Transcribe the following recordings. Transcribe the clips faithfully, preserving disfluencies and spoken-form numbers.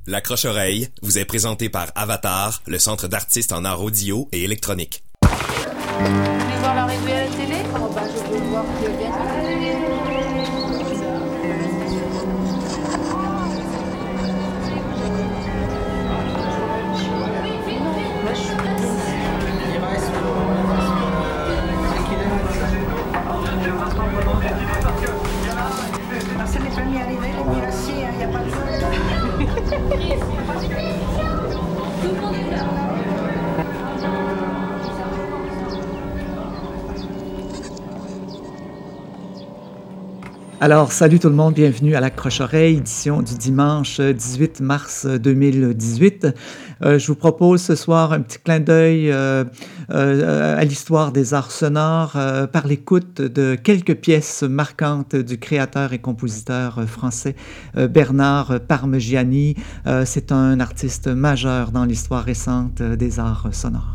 L'accroche-oreille vous est présenté par Avatar, le centre d'artistes en art audio et électronique. Vous voulez voir l'arrivée à la télé? Oh bah je veux voir qui a gagné. C'est les premiers arrivés, les mieux assis, il n'y a pas de Alors, salut tout le monde, bienvenue à l'Accroche-oreille, édition du dimanche dix-huit mars deux mille dix-huit. Euh, je vous propose ce soir un petit clin d'œil euh, euh, à l'histoire des arts sonores euh, par l'écoute de quelques pièces marquantes du créateur et compositeur français euh, Bernard Parmigiani. Euh, c'est un artiste majeur dans l'histoire récente des arts sonores.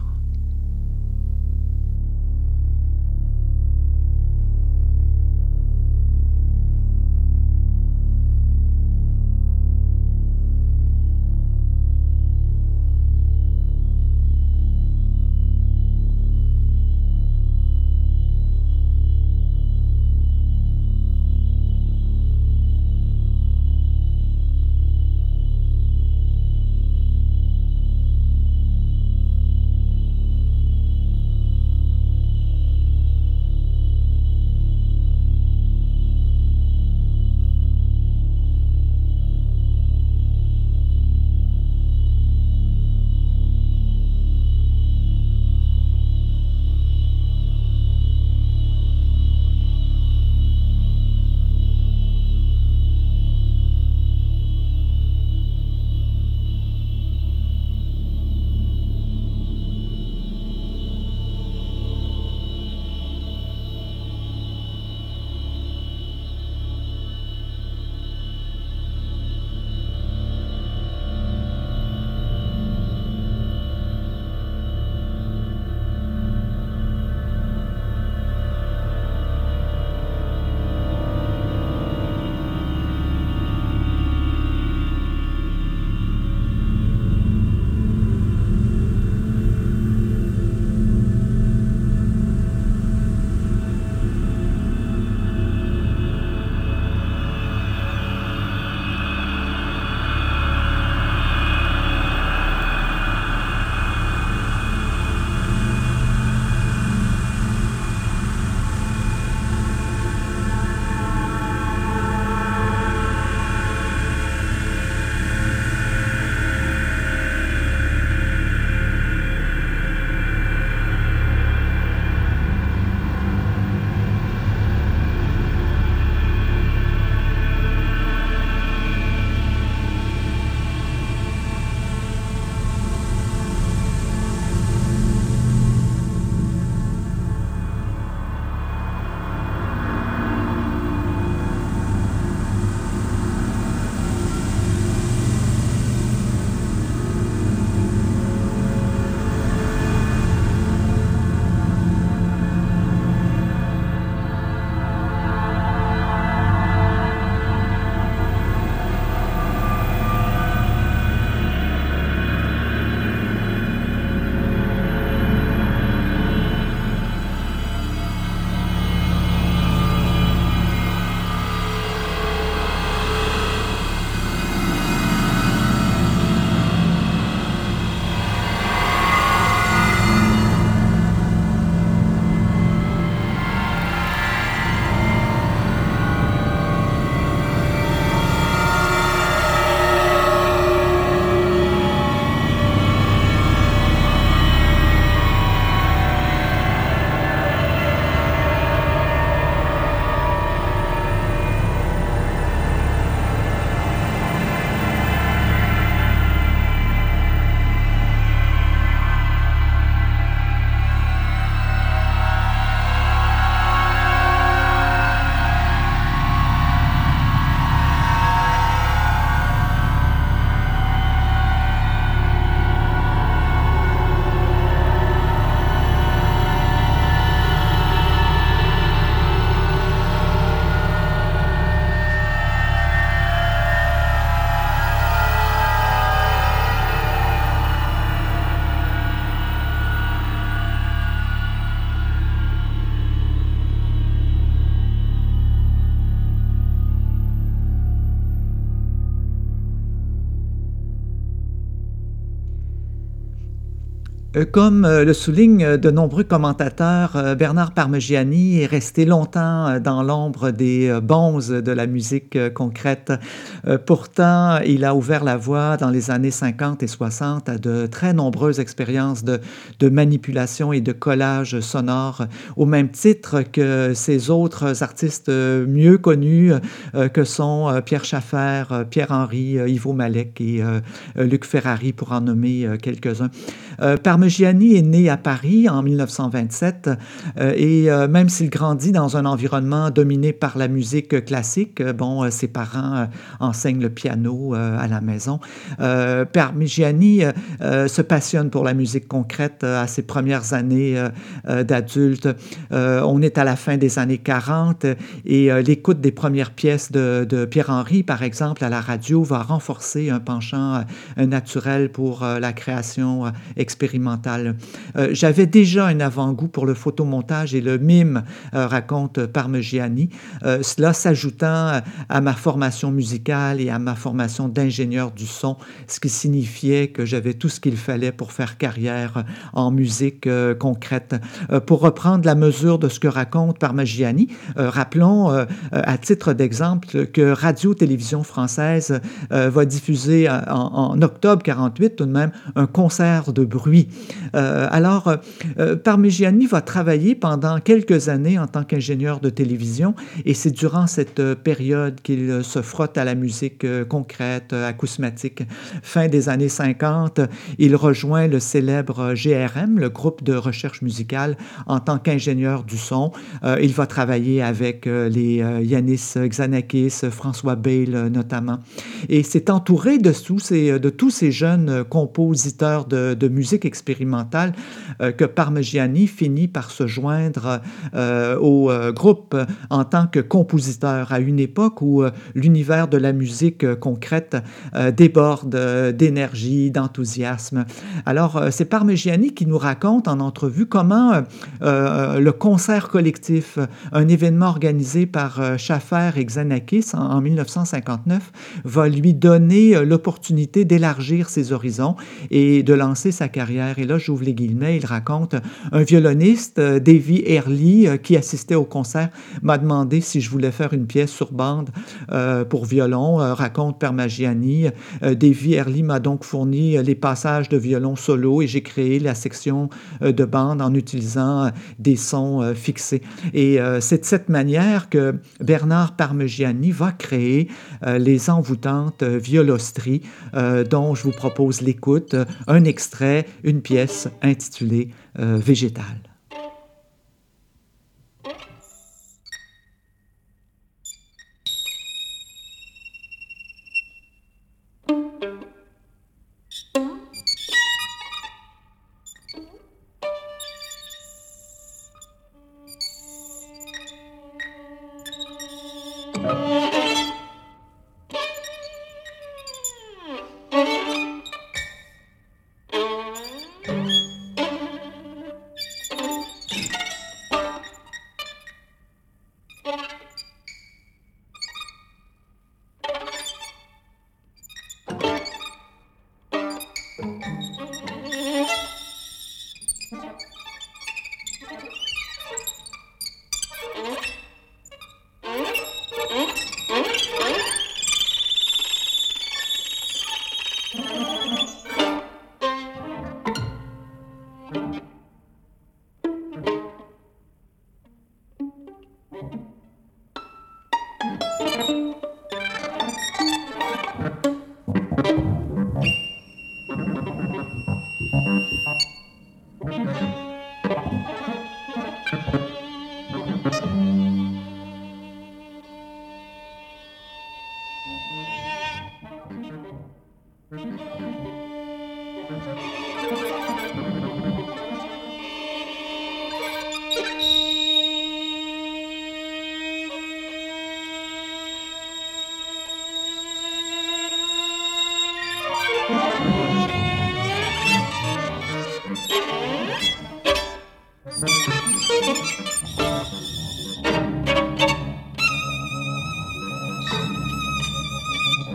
Euh, Comme euh, le soulignent de nombreux commentateurs, euh, Bernard Parmigiani est resté longtemps euh, dans l'ombre des euh, bonzes de la musique euh, concrète. Euh, Pourtant, il a ouvert la voie dans les années cinquante et soixante à de très nombreuses expériences de, de manipulation et de collage sonore, au même titre que ces autres artistes euh, mieux connus euh, que sont euh, Pierre Schaeffer, euh, Pierre Henry, euh, Ivo Malek et euh, Luc Ferrari, pour en nommer euh, quelques-uns. Euh, Parmigiani est né à Paris en mille neuf cent vingt-sept euh, et euh, même s'il grandit dans un environnement dominé par la musique classique, euh, bon, euh, ses parents euh, enseignent le piano euh, à la maison. Euh, Parmigiani euh, euh, se passionne pour la musique concrète euh, à ses premières années euh, euh, d'adulte. Euh, on est à la fin des années quarante et euh, l'écoute des premières pièces de, de Pierre Henry, par exemple, à la radio, va renforcer un penchant euh, naturel pour euh, la création euh, expérimentale. Euh, j'avais déjà un avant-goût pour le photomontage et le mime, euh, raconte Parmigiani, euh, cela s'ajoutant à ma formation musicale et à ma formation d'ingénieur du son, ce qui signifiait que j'avais tout ce qu'il fallait pour faire carrière en musique euh, concrète. Euh, pour reprendre la mesure de ce que raconte Parmigiani, euh, rappelons euh, à titre d'exemple que Radio-Télévision française euh, va diffuser en, en octobre quarante-huit tout de même un concert de bruit. Euh, alors, euh, Parmigiani va travailler pendant quelques années en tant qu'ingénieur de télévision et c'est durant cette euh, période qu'il se frotte à la musique euh, concrète, euh, acousmatique. Fin des années cinquante, il rejoint le célèbre G R M, le groupe de recherche musicale, en tant qu'ingénieur du son. Euh, il va travailler avec euh, les euh, Yanis Xanakis, François Bale euh, notamment. Et c'est entouré de tous ces, de tous ces jeunes compositeurs de, de musique expérimentale euh, que Parmigiani finit par se joindre euh, au euh, groupe en tant que compositeur à une époque où euh, l'univers de la musique euh, concrète euh, déborde euh, d'énergie, d'enthousiasme. Alors, euh, c'est Parmigiani qui nous raconte en entrevue comment euh, euh, le concert collectif, un événement organisé par euh, Schaeffer et Xanakis en, en mille neuf cent cinquante-neuf, va lui donner euh, l'opportunité d'élargir ses horizons et de lancer sa carrière. Et là, j'ouvre les guillemets, il raconte un violoniste, euh, Davy Early, euh, qui assistait au concert, m'a demandé si je voulais faire une pièce sur bande euh, pour violon, euh, raconte Parmigiani. Euh, Davy Early m'a donc fourni euh, les passages de violon solo et j'ai créé la section euh, de bande en utilisant euh, des sons euh, fixés. Et euh, c'est de cette manière que Bernard Parmigiani va créer euh, les envoûtantes euh, violostries euh, dont je vous propose l'écoute, euh, un extrait, une pièce intitulée euh, Végétal.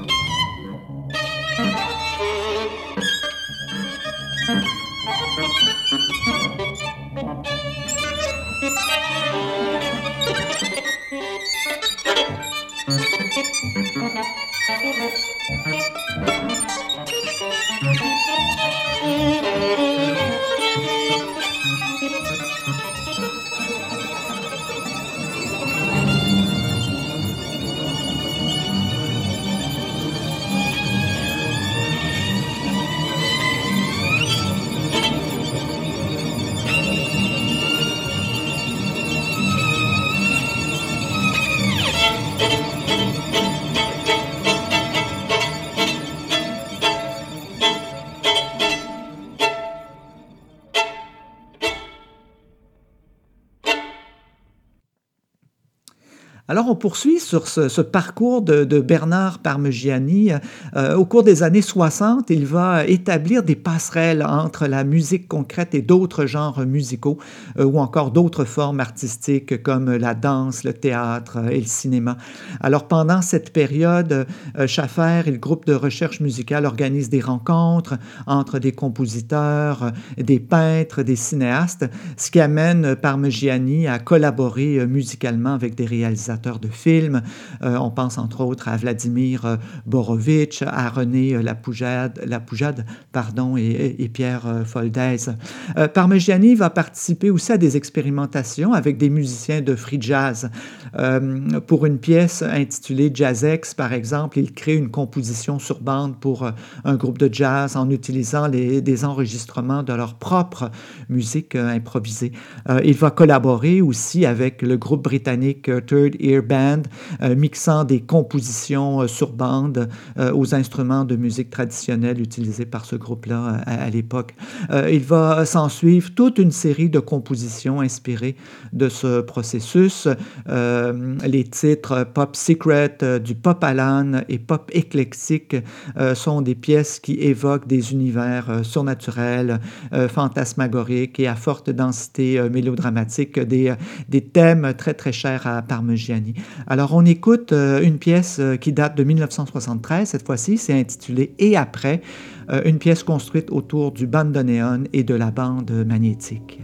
Thank you. Alors, on poursuit sur ce, ce parcours de, de Bernard Parmigiani. Euh, au cours des années soixante, il va établir des passerelles entre la musique concrète et d'autres genres musicaux, euh, ou encore d'autres formes artistiques comme la danse, le théâtre et le cinéma. Alors, pendant cette période, euh, Schaffer et le groupe de recherche musicale organisent des rencontres entre des compositeurs, des peintres, des cinéastes, ce qui amène Parmigiani à collaborer musicalement avec des réalisateurs de films. Euh, on pense entre autres à Vladimir Borovitch, à René Lapoujade, Lapoujade pardon, et, et Pierre Foldès. Euh, Parmigiani va participer aussi à des expérimentations avec des musiciens de free jazz. Euh, pour une pièce intitulée Jazzex, par exemple, il crée une composition sur bande pour un groupe de jazz en utilisant les, des enregistrements de leur propre musique euh, improvisée. Euh, il va collaborer aussi avec le groupe britannique Third Ear Band, euh, mixant des compositions euh, sur bande euh, aux instruments de musique traditionnelle utilisés par ce groupe-là euh, à, à l'époque. Euh, il va s'en suivre toute une série de compositions inspirées de ce processus. Euh, les titres Pop Secret, euh, du Pop Alan et Pop Éclectique euh, sont des pièces qui évoquent des univers euh, surnaturels, euh, fantasmagoriques et à forte densité euh, mélodramatique, des, des thèmes très très chers à Parmigiani. Alors, on écoute euh, une pièce euh, qui date de mille neuf cent soixante-treize, cette fois-ci, c'est intitulé « Et après », euh, une pièce construite autour du bandoneon et de la bande magnétique.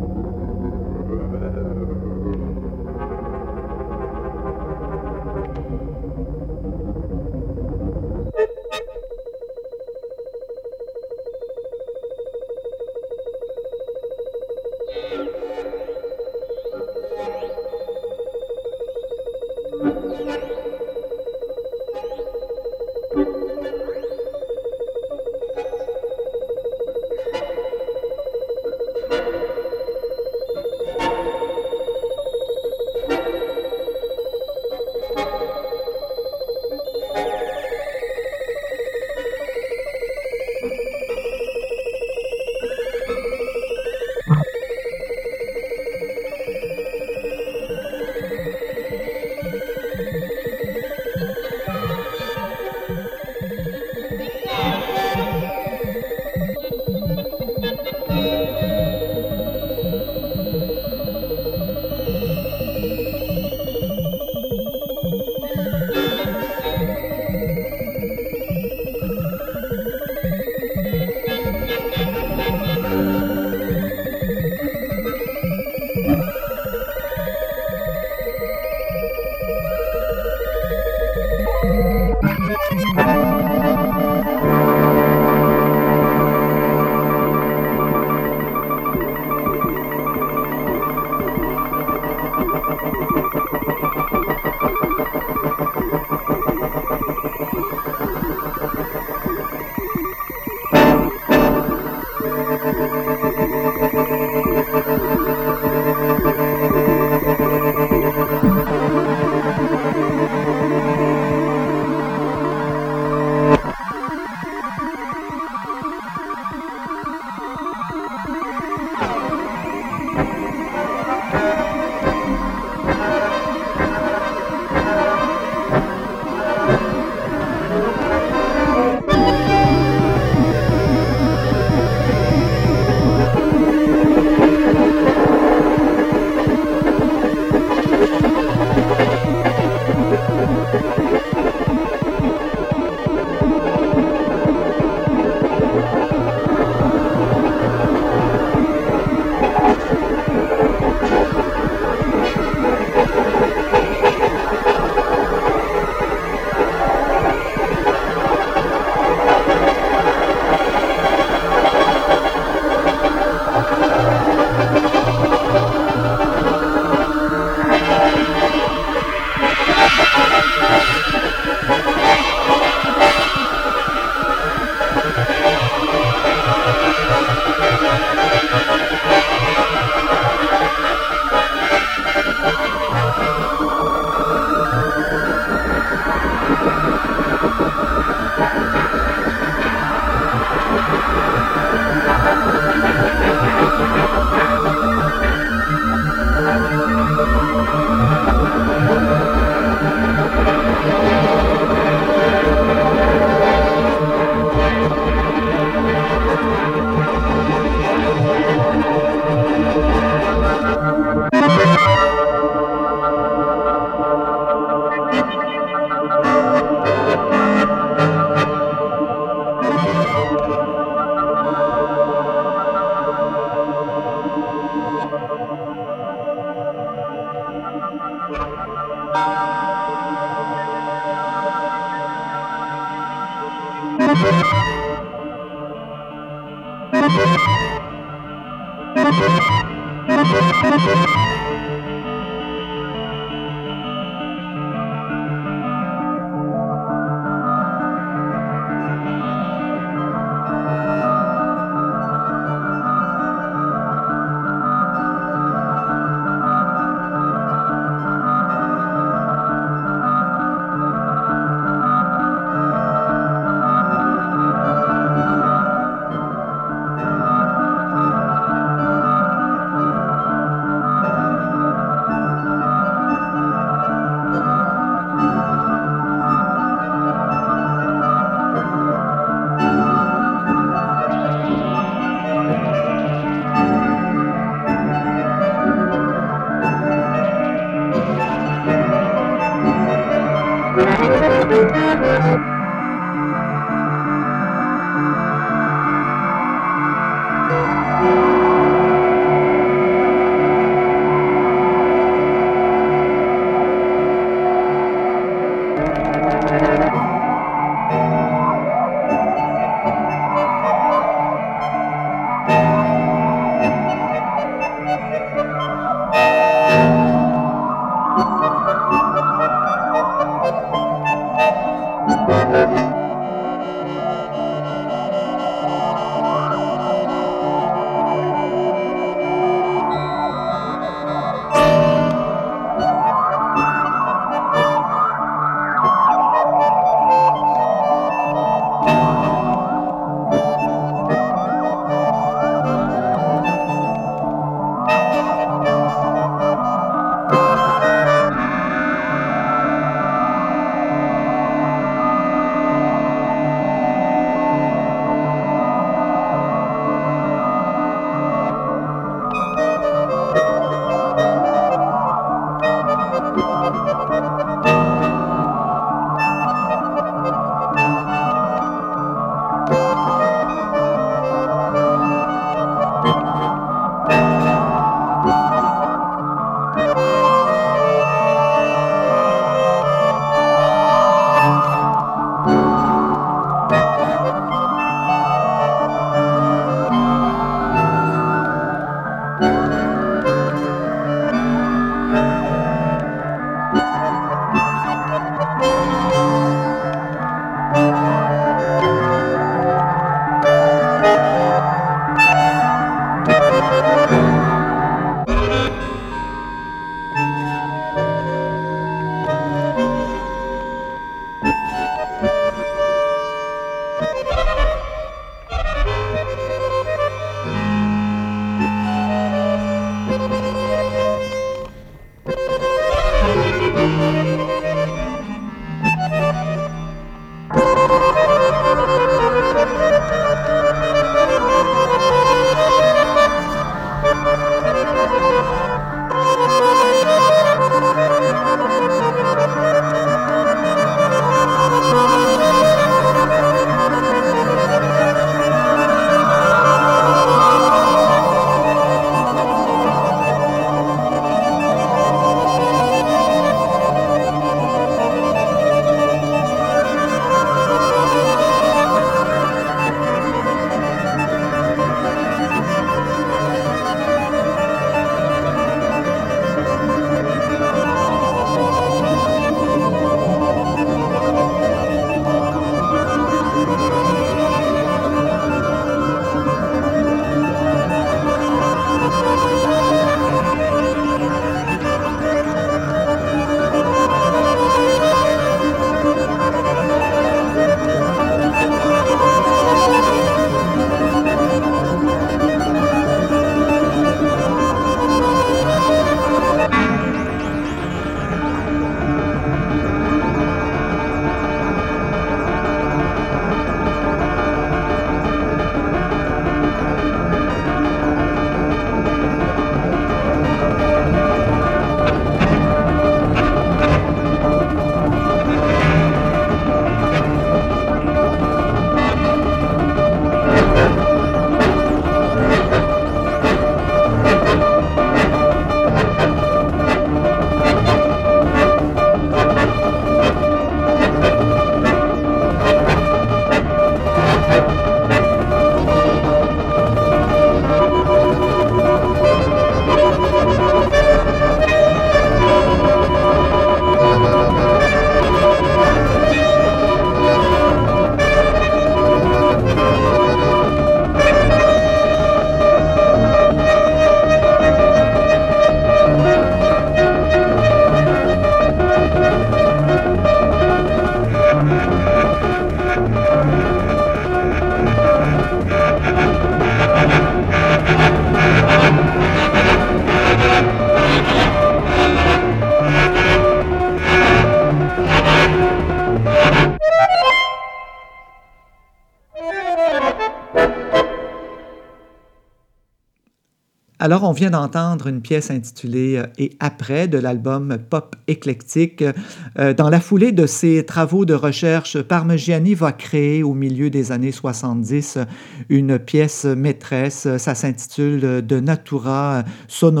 Alors, on vient d'entendre une pièce intitulée euh, « Et après » de l'album Pop éclectique. Euh, dans la foulée de ses travaux de recherche, Parmigiani va créer au milieu des années soixante-dix une pièce maîtresse. Ça s'intitule « De Natura Sonorum ».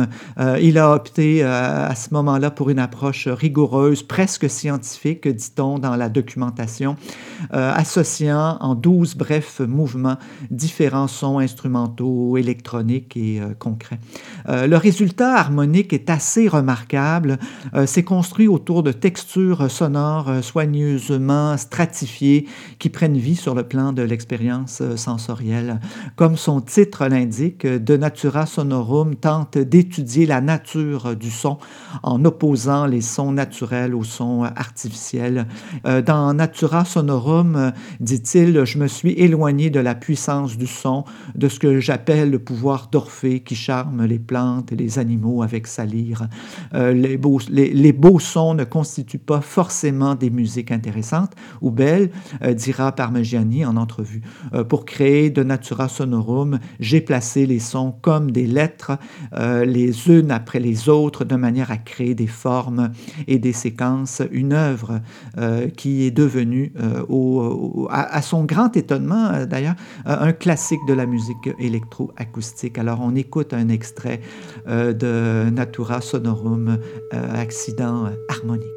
Euh, il a opté euh, à ce moment-là pour une approche rigoureuse, presque scientifique, dit-on, dans la documentation, euh, associant en douze brefs mouvements différents sons instrumentaux, électroniques et euh, concrets. Euh, le résultat harmonique est assez remarquable. Euh, c'est construit autour de textures sonores euh, soigneusement stratifiées qui prennent vie sur le plan de l'expérience euh, sensorielle. Comme son titre l'indique, De Natura Sonorum tente d'étudier la nature du son en opposant les sons naturels aux sons artificiels. Euh, dans Natura Sonorum, euh, dit-il, je me suis éloigné de la puissance du son, de ce que j'appelle le pouvoir d'Orphée qui charme les plantes et les animaux avec sa lyre. Euh, les, beaux, les, les beaux sons ne constituent pas forcément des musiques intéressantes ou belles, euh, dira Parmigiani en entrevue. Euh, pour créer De Natura Sonorum, j'ai placé les sons comme des lettres, euh, les unes après les autres, de manière à créer des formes et des séquences, une œuvre euh, qui est devenue, euh, au, au, à, à son grand étonnement euh, d'ailleurs, euh, un classique de la musique électroacoustique. Alors on écoute un extrait euh, de Natura Sonorum, euh, accident harmonique.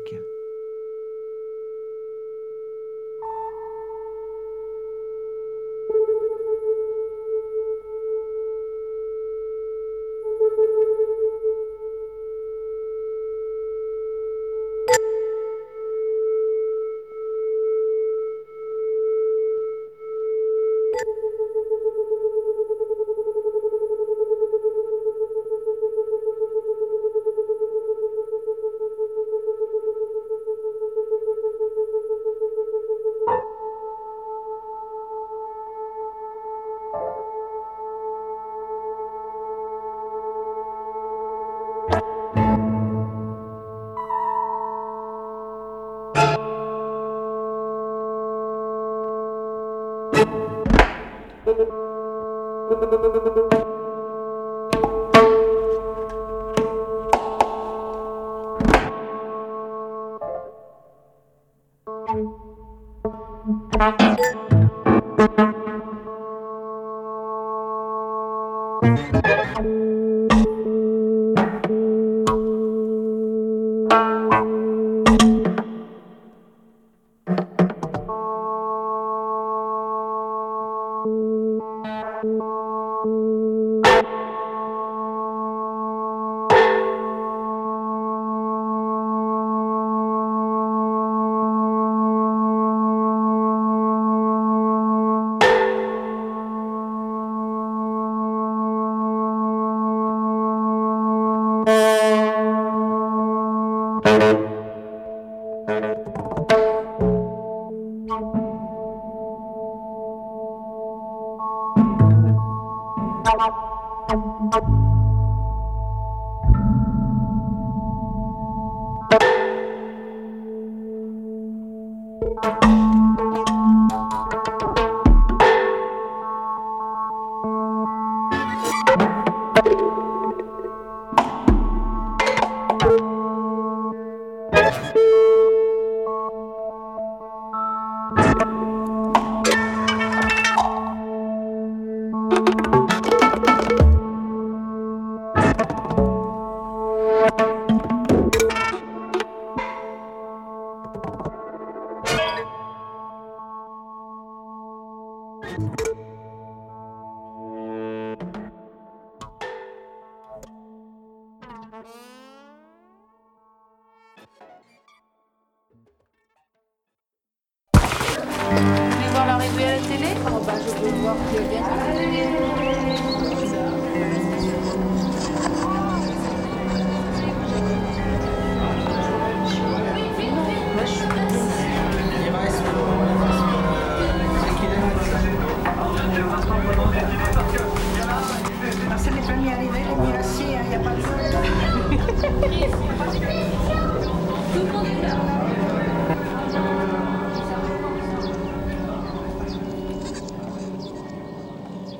C'est les premiers arrivés, les mieux assis, il n'y a pas de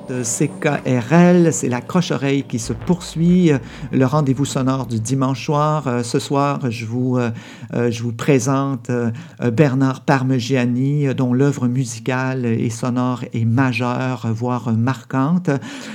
huit C K R L, c'est la croche-oreille qui se poursuit, le rendez-vous sonore du dimanche soir. Ce soir, je vous, je vous présente Bernard Parmegiani, dont l'œuvre musicale et sonore est majeure, voire marquante.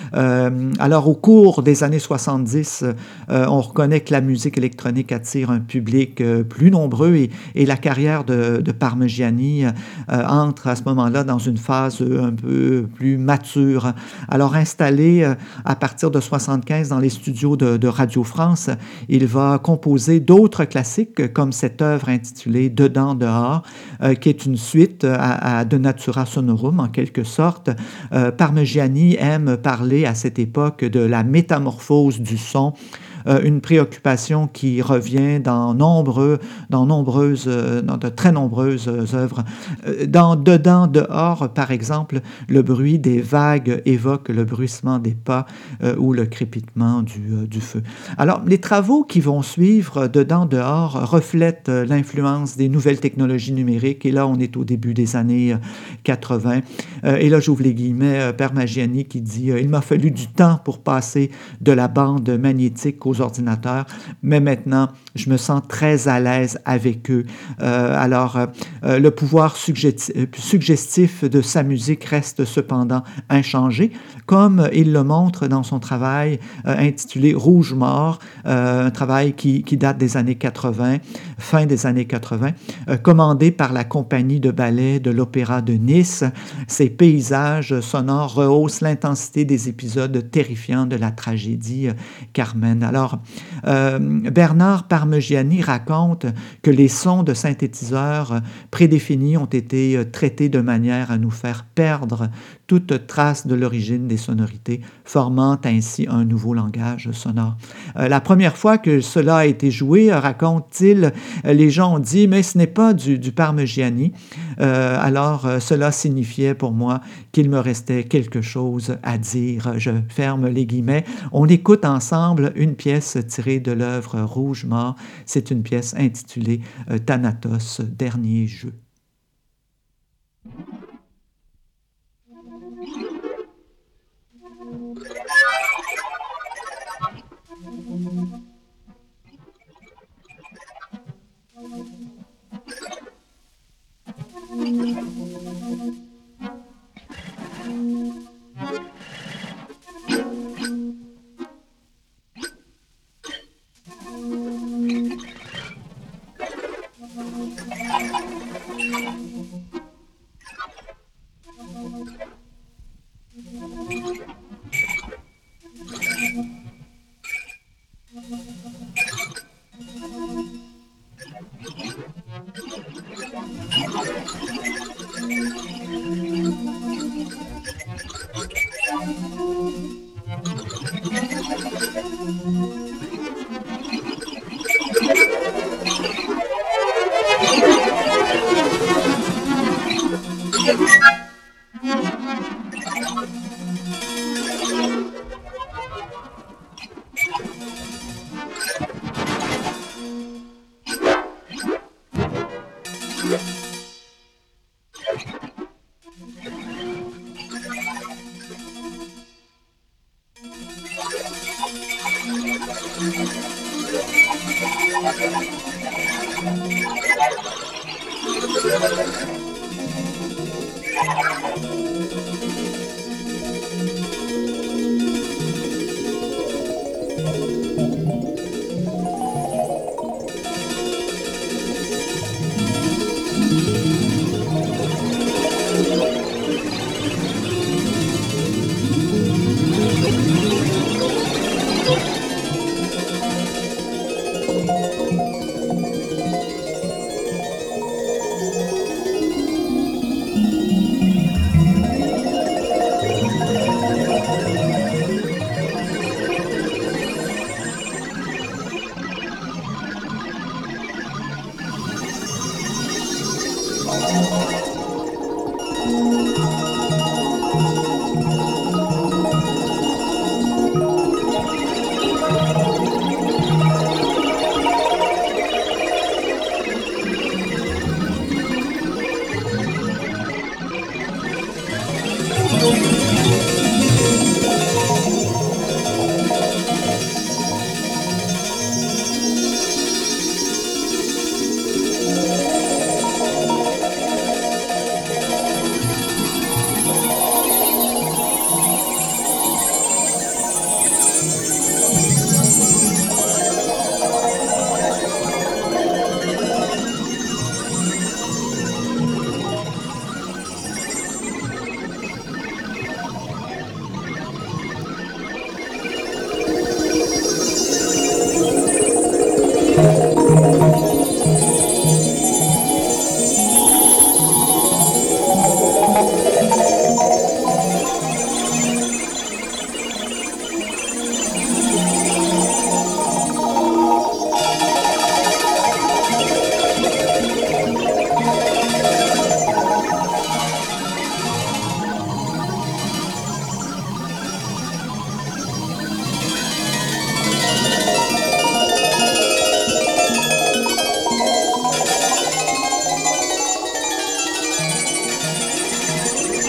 Alors, au cours des années soixante-dix, on reconnaît que la musique électronique attire un public plus nombreux et, et la carrière de, de Parmegiani entre à ce moment-là dans une phase un peu plus mature. Alors, installé à partir de soixante-quinze dans les studios de, de Radio France, il va composer d'autres classiques comme cette œuvre intitulée Dedans, dehors, euh, qui est une suite à, à De Natura Sonorum en quelque sorte. Euh, Parmegiani aime parler à cette époque de la métamorphose du son, euh, une préoccupation qui revient dans nombreux, dans nombreuses, dans de très nombreuses œuvres. Dans Dedans, dehors, par exemple, le bruit des vagues évoque le bruissement des pas euh, ou le crépitement du, euh, du feu. Alors, les travaux qui vont suivre Dedans, dehors reflètent euh, l'influence des nouvelles technologies numériques et là, on est au début des années euh, quatre-vingt. Euh, et là, j'ouvre les guillemets, euh, Parmegiani qui dit euh, « Il m'a fallu du temps pour passer de la bande magnétique aux ordinateurs, mais maintenant, je me sens très à l'aise avec eux. Euh, alors, euh, le pouvoir suggestif, suggestif de sa musique reste cependant inchangé, comme il le montre dans son travail euh, intitulé Rouge mort, euh, un travail qui, qui date des années quatre-vingt, fin des années quatre-vingt, euh, commandé par la compagnie de ballet de l'Opéra de Nice. Ces paysages sonores rehaussent l'intensité des épisodes terrifiants de la tragédie euh, Carmen. Alors, euh, Bernard Parmegiani raconte que les sons de synthétiseurs prédéfinis ont été traités de manière à nous faire perdre toute trace de l'origine des sonorités, formant ainsi un nouveau langage sonore. Euh, la première fois que cela a été joué, raconte-t-il, les gens ont dit « mais ce n'est pas du, du Parmegiani euh, ». Alors, euh, cela signifiait pour moi qu'il me restait quelque chose à dire. Je ferme les guillemets. On écoute ensemble une pièce tirée de l'œuvre Rouge mort. C'est une pièce intitulée euh, Thanatos, dernier jeu.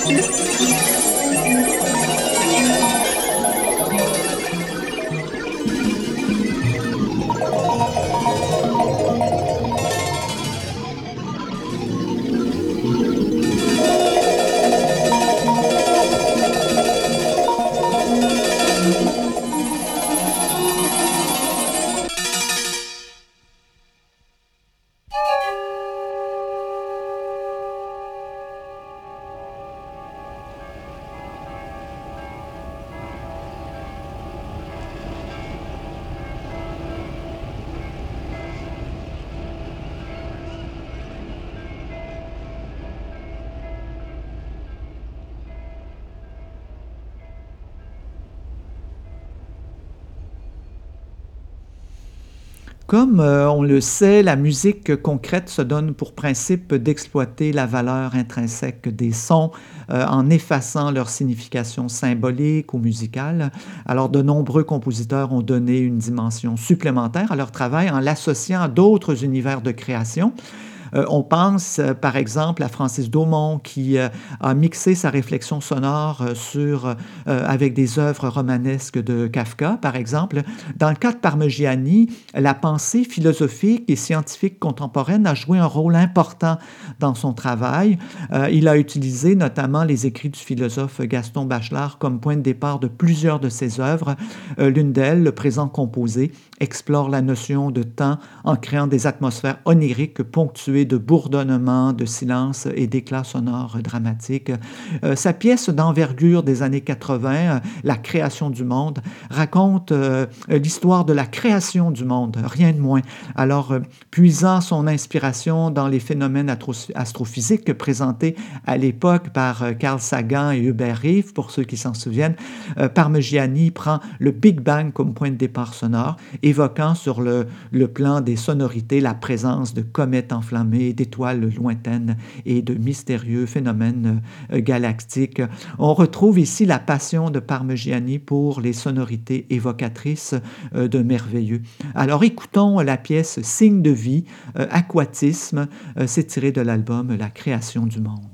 Comme euh, on le sait, la musique concrète se donne pour principe d'exploiter la valeur intrinsèque des sons euh, en effaçant leur signification symbolique ou musicale. Alors, de nombreux compositeurs ont donné une dimension supplémentaire à leur travail en l'associant à d'autres univers de création. Euh, on pense, euh, par exemple, à Francis Daumont qui euh, a mixé sa réflexion sonore euh, sur, euh, avec des œuvres romanesques de Kafka, par exemple. Dans le cas de Parmigiani, la pensée philosophique et scientifique contemporaine a joué un rôle important dans son travail. Euh, il a utilisé notamment les écrits du philosophe Gaston Bachelard comme point de départ de plusieurs de ses œuvres. Euh, l'une d'elles, Le présent composé, explore la notion de temps en créant des atmosphères oniriques ponctuées de bourdonnements, de silence et d'éclats sonores dramatiques. Euh, sa pièce d'envergure des années quatre-vingts, euh, La création du monde, raconte euh, l'histoire de la création du monde, rien de moins. Alors, euh, puisant son inspiration dans les phénomènes astrophysiques présentés à l'époque par euh, Carl Sagan et Hubert Reeve, pour ceux qui s'en souviennent, euh, Parmigiani prend le Big Bang comme point de départ sonore, évoquant sur le, le plan des sonorités la présence de comètes enflammées, d'étoiles lointaines et de mystérieux phénomènes euh, galactiques. On retrouve ici la passion de Parmigiani pour les sonorités évocatrices euh, de merveilleux. Alors écoutons la pièce Signe de vie, euh, Aquatisme, euh, c'est tiré de l'album La création du monde.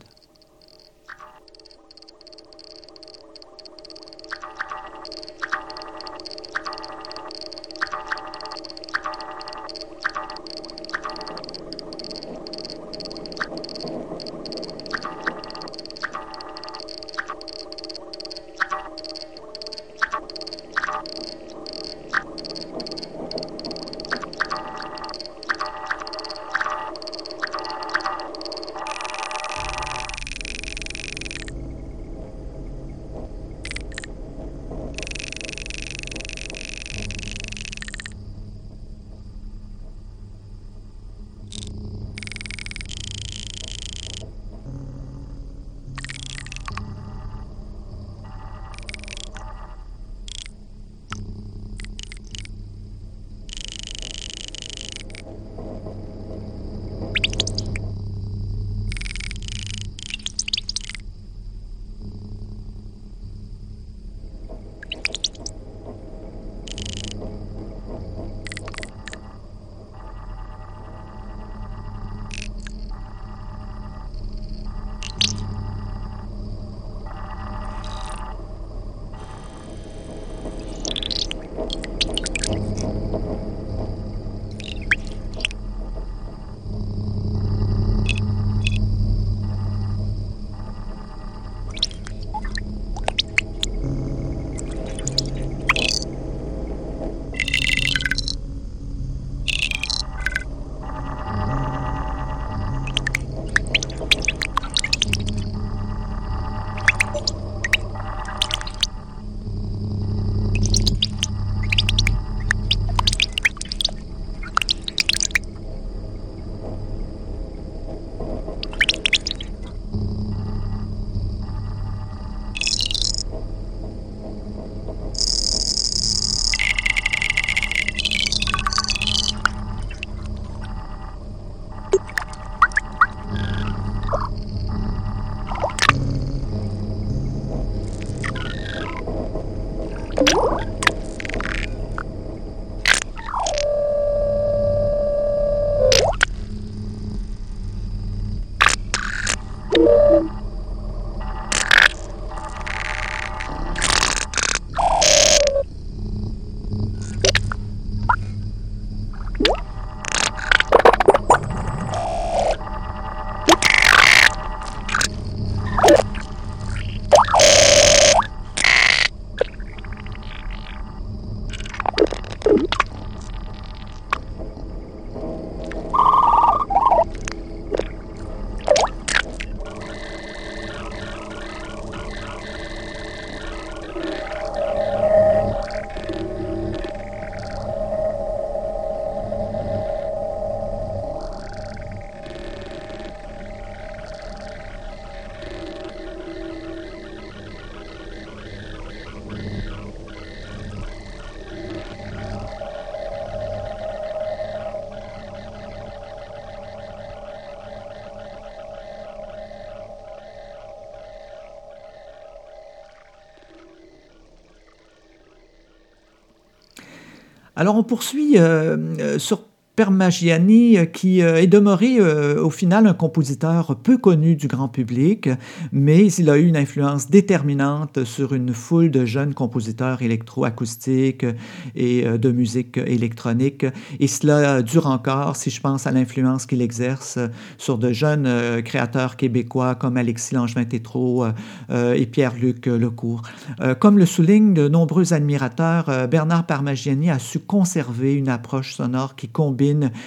Alors on poursuit euh, euh, sur Parmigiani, qui euh, est demeuré euh, au final un compositeur peu connu du grand public, mais il a eu une influence déterminante sur une foule de jeunes compositeurs électroacoustiques et euh, de musique électronique. Et cela dure encore si je pense à l'influence qu'il exerce sur de jeunes euh, créateurs québécois comme Alexis Langevin-Tétrault euh, et Pierre-Luc Lecourt. Euh, comme le soulignent de nombreux admirateurs, euh, Bernard Parmigiani a su conserver une approche sonore qui combine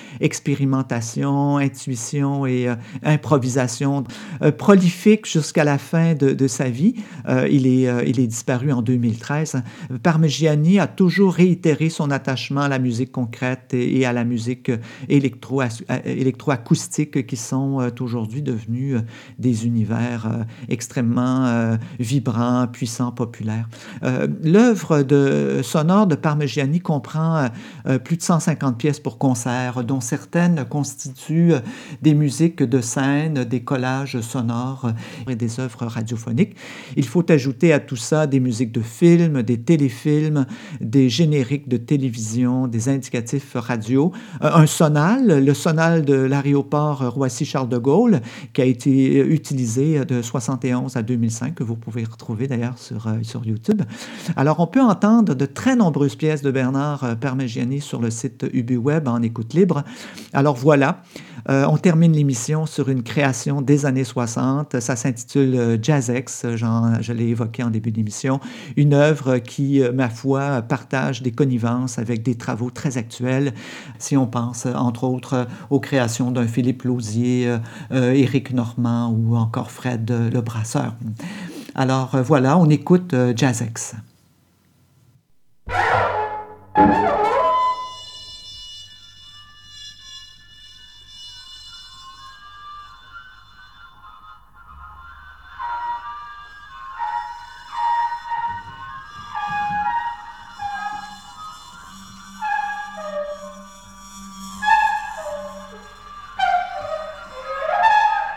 expérimentation, intuition et euh, improvisation. Euh, prolifique jusqu'à la fin de, de sa vie, euh, il, est, euh, il est disparu en deux mille treize. Parmigiani a toujours réitéré son attachement à la musique concrète et, et à la musique électro, électroacoustique qui sont euh, aujourd'hui devenus euh, des univers euh, extrêmement euh, vibrants, puissants, populaires. Euh, L'œuvre de, sonore de Parmigiani comprend euh, plus de cent cinquante pièces pour concert, dont certaines constituent des musiques de scène, des collages sonores et des œuvres radiophoniques. Il faut ajouter à tout ça des musiques de films, des téléfilms, des génériques de télévision, des indicatifs radio, un sonal, le sonal de l'aéroport Roissy-Charles de Gaulle, qui a été utilisé de soixante et onze à deux mille cinq, que vous pouvez retrouver d'ailleurs sur, sur YouTube. Alors, on peut entendre de très nombreuses pièces de Bernard Parmigiani sur le site UbiWeb en écoute libre. Alors voilà, euh, on termine l'émission sur une création des années soixante. Ça s'intitule euh, Jazzex, je l'ai évoqué en début d'émission. Une œuvre qui, euh, ma foi, partage des connivences avec des travaux très actuels. Si on pense, entre autres, aux créations d'un Philippe Lausier, euh, euh, Éric Normand ou encore Fred euh, Le Brasseur. Alors euh, voilà, on écoute euh, Jazzex.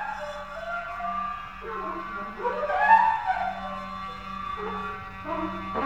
Thank you.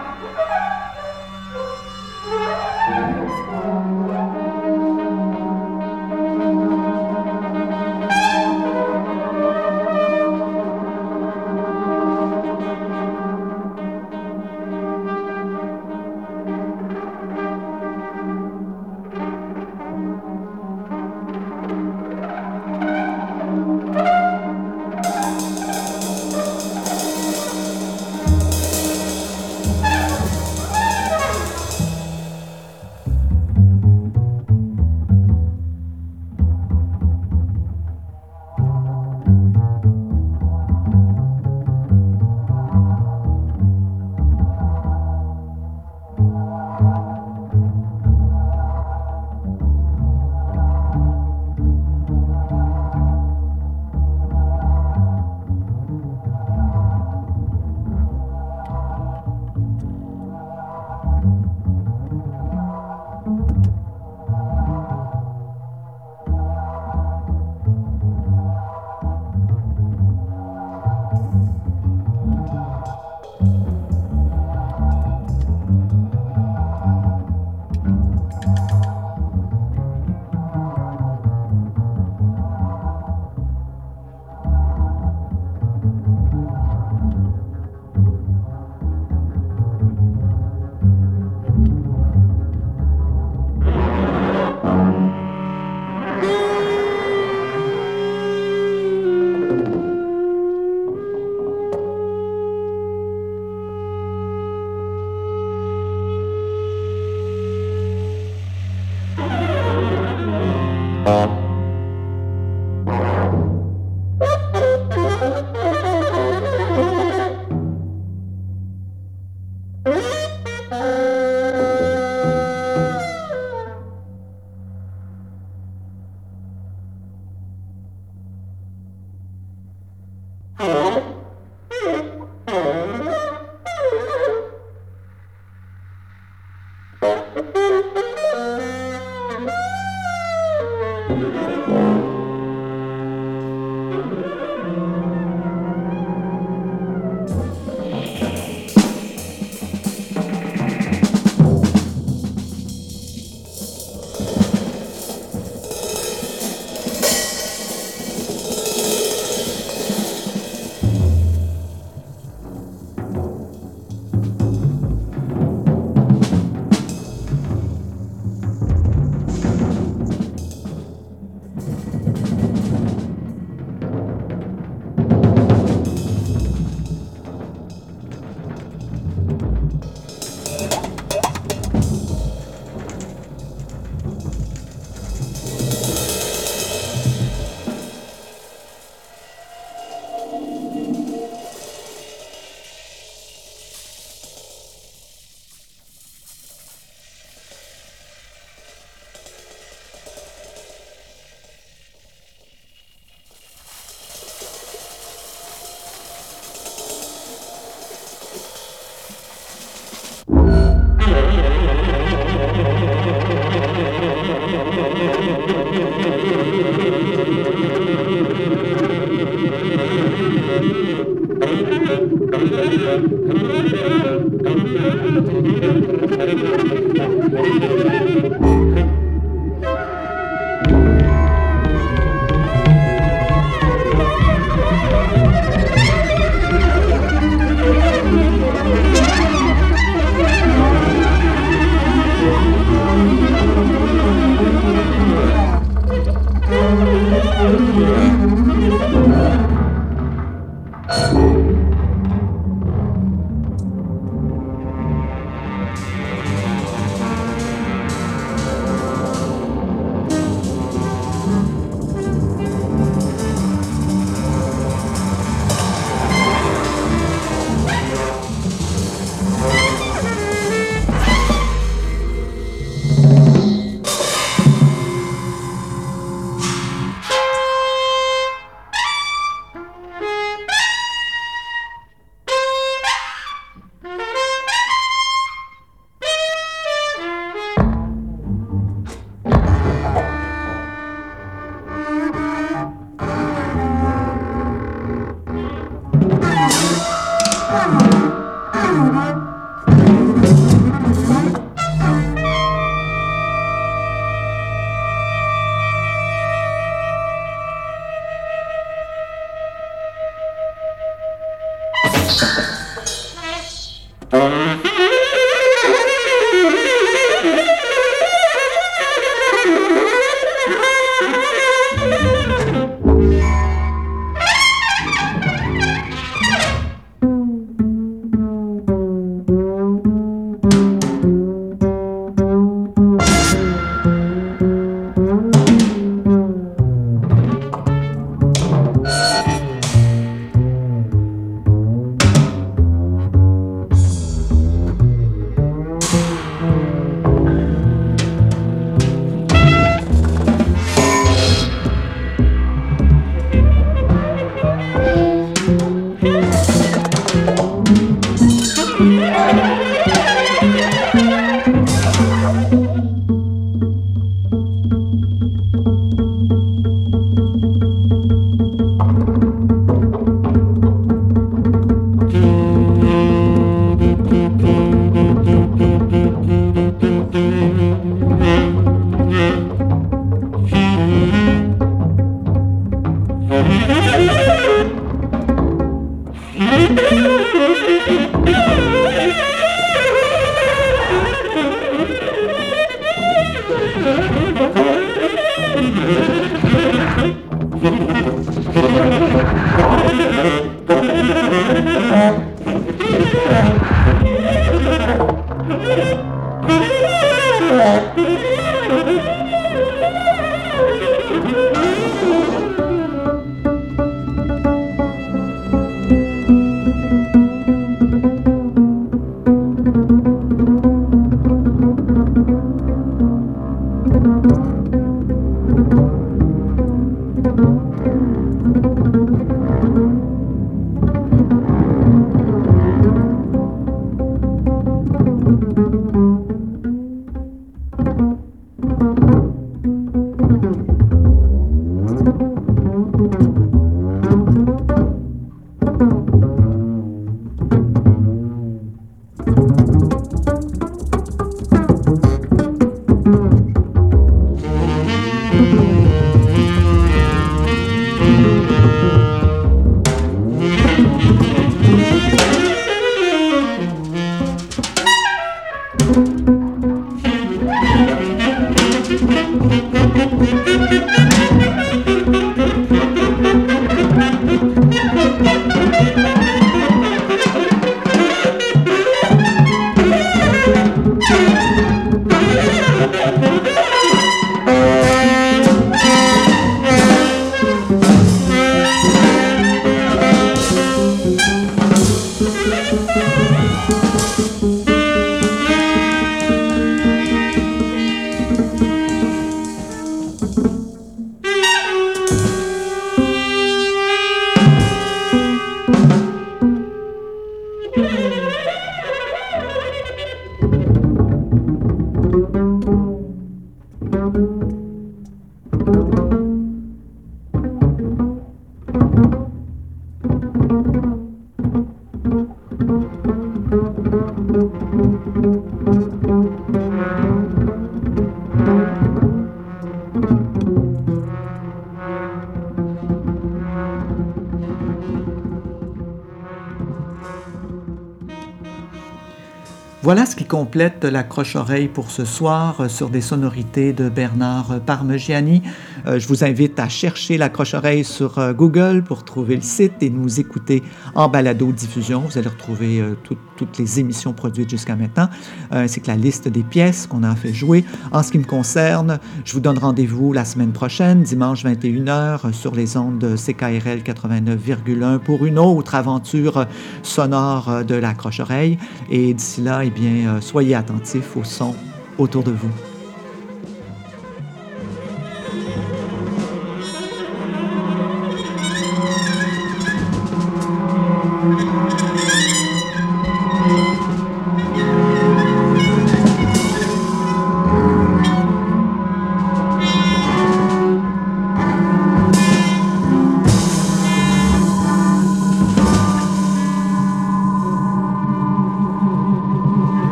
Voilà ce qui complète l'accroche-oreille pour ce soir sur des sonorités de Bernard Parmegiani. Euh, je vous invite à chercher l'accroche-oreille sur euh, Google pour trouver le site et nous écouter en balado-diffusion. Vous allez retrouver euh, tout, toutes les émissions produites jusqu'à maintenant, euh, ainsi que la liste des pièces qu'on a fait jouer. En ce qui me concerne, je vous donne rendez-vous la semaine prochaine, dimanche vingt et une heures, sur les ondes de C K R L quatre-vingt-neuf virgule un pour une autre aventure sonore de l'accroche-oreille. Et d'ici là, eh bien, euh, soyez attentifs au son autour de vous.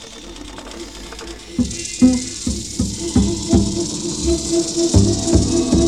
Thank you.